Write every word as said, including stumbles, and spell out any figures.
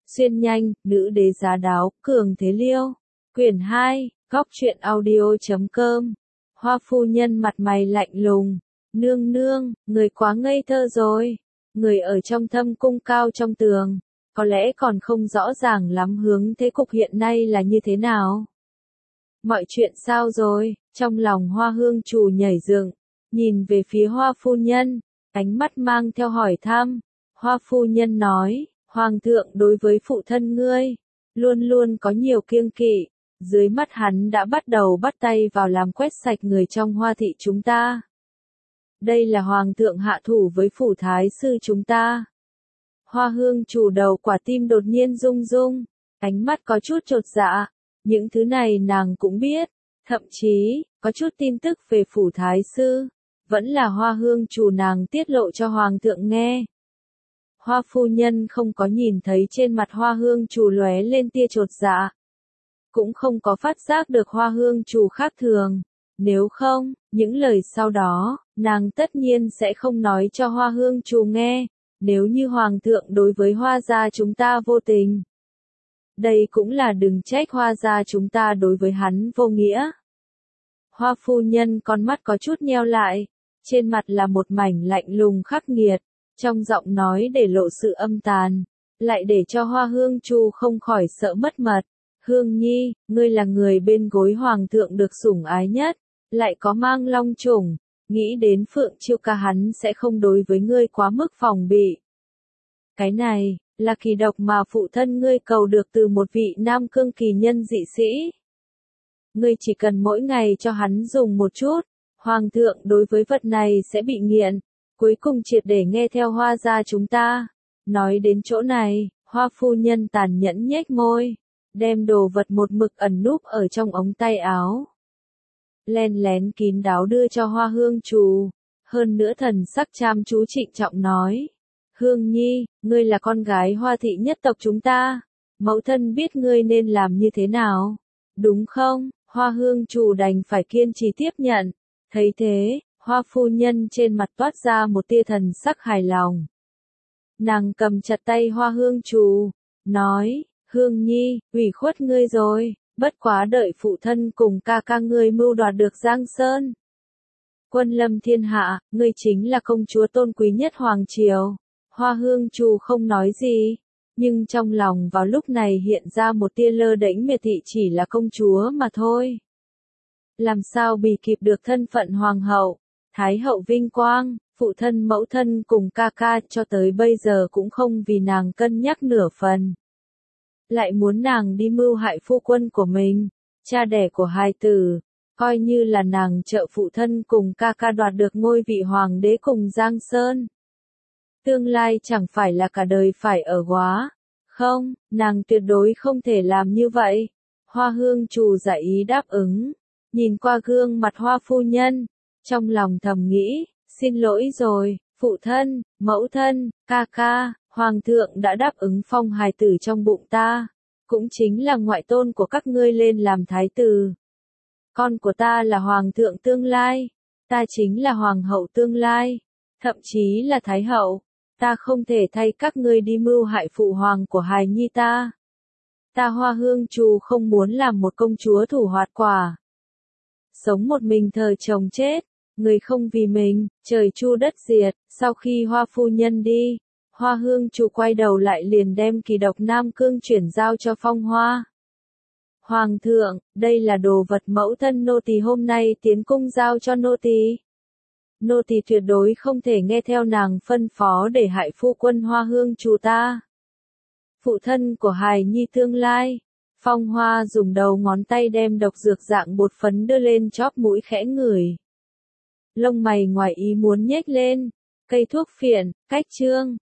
Xuyên nhanh, nữ đế giá đáo, cường thế liêu. Quyển hai, góc truyện audio.com. Hoa phu nhân mặt mày lạnh lùng. Nương nương, người quá ngây thơ rồi. Người ở trong thâm cung cao trong tường, có lẽ còn không rõ ràng lắm hướng thế cục hiện nay là như thế nào. Mọi chuyện sao rồi? Trong lòng Hoa Hương Trù nhảy dựng, nhìn về phía Hoa phu nhân, ánh mắt mang theo hỏi thăm. Hoa phu nhân nói, Hoàng thượng đối với phụ thân ngươi, luôn luôn có nhiều kiêng kỵ, dưới mắt hắn đã bắt đầu bắt tay vào làm quét sạch người trong Hoa thị chúng ta. Đây là Hoàng thượng hạ thủ với phủ thái sư chúng ta. Hoa Hương Trù đầu quả tim đột nhiên rung rung, ánh mắt có chút chột dạ, những thứ này nàng cũng biết, thậm chí, có chút tin tức về phủ thái sư, vẫn là Hoa Hương Trù nàng tiết lộ cho Hoàng thượng nghe. Hoa phu nhân không có nhìn thấy trên mặt Hoa Hương Trù lóe lên tia chột dạ, cũng không có phát giác được Hoa Hương Trù khác thường, nếu không, những lời sau đó, nàng tất nhiên sẽ không nói cho Hoa Hương Trù nghe, nếu như Hoàng thượng đối với Hoa gia chúng ta vô tình. Đây cũng là đừng trách Hoa gia chúng ta đối với hắn vô nghĩa. Hoa phu nhân con mắt có chút nheo lại, trên mặt là một mảnh lạnh lùng khắc nghiệt, trong giọng nói để lộ sự âm tàn, lại để cho Hoa Hương Trù không khỏi sợ mất mật. Hương Nhi, ngươi là người bên gối Hoàng thượng được sủng ái nhất, lại có mang long chủng, nghĩ đến Phượng Chiêu ca hắn sẽ không đối với ngươi quá mức phòng bị. Cái này, là kỳ độc mà phụ thân ngươi cầu được từ một vị nam cương kỳ nhân dị sĩ. Ngươi chỉ cần mỗi ngày cho hắn dùng một chút, Hoàng thượng đối với vật này sẽ bị nghiện, cuối cùng triệt để nghe theo Hoa gia chúng ta. Nói đến chỗ này, Hoa phu nhân tàn nhẫn nhếch môi, đem đồ vật một mực ẩn núp ở trong ống tay áo, len lén kín đáo đưa cho Hoa Hương Trù, hơn nữa thần sắc chăm chú trịnh trọng nói, Hương Nhi, ngươi là con gái Hoa thị nhất tộc chúng ta, mẫu thân biết ngươi nên làm như thế nào, đúng không? Hoa Hương Trù đành phải kiên trì tiếp nhận, thấy thế, Hoa phu nhân trên mặt toát ra một tia thần sắc hài lòng. Nàng cầm chặt tay Hoa Hương Trù, nói, Hương Nhi, ủy khuất ngươi rồi, bất quá đợi phụ thân cùng ca ca ngươi mưu đoạt được Giang Sơn. Quân lâm thiên hạ, ngươi chính là công chúa tôn quý nhất Hoàng Triều. Hoa Hương Trù không nói gì, nhưng trong lòng vào lúc này hiện ra một tia lơ đễnh miệt thị chỉ là công chúa mà thôi. Làm sao bì kịp được thân phận Hoàng hậu, Thái hậu vinh quang, phụ thân mẫu thân cùng ca ca cho tới bây giờ cũng không vì nàng cân nhắc nửa phần. Lại muốn nàng đi mưu hại phu quân của mình, cha đẻ của hài tử, coi như là nàng trợ phụ thân cùng ca ca đoạt được ngôi vị hoàng đế cùng Giang Sơn. Tương lai chẳng phải là cả đời phải ở góa. Không, nàng tuyệt đối không thể làm như vậy. Hoa Hương Trù giả ý đáp ứng, nhìn qua gương mặt Hoa phu nhân, trong lòng thầm nghĩ, xin lỗi rồi, phụ thân, mẫu thân, ca ca, Hoàng thượng đã đáp ứng phong hài tử trong bụng ta, cũng chính là ngoại tôn của các ngươi lên làm thái tử. Con của ta là Hoàng thượng tương lai, ta chính là Hoàng hậu tương lai, thậm chí là Thái hậu, ta không thể thay các ngươi đi mưu hại phụ hoàng của hài nhi ta. Ta Hoa Hương Trù không muốn làm một công chúa thủ hoạt quả. Sống một mình thờ chồng chết, người không vì mình, trời chu đất diệt. Sau khi Hoa phu nhân đi, Hoa Hương Trù quay đầu lại liền đem kỳ độc Nam Cương chuyển giao cho Phong Hoa. Hoàng thượng, đây là đồ vật mẫu thân nô tỳ hôm nay tiến cung giao cho nô tỳ. Nô tỳ tuyệt đối không thể nghe theo nàng phân phó để hại phu quân Hoa Hương Trù ta. Phụ thân của hài nhi tương lai. Phong Hoa dùng đầu ngón tay đem độc dược dạng bột phấn đưa lên chóp mũi khẽ ngửi. Lông mày ngoài ý muốn nhếch lên, cây thuốc phiện, cách chương,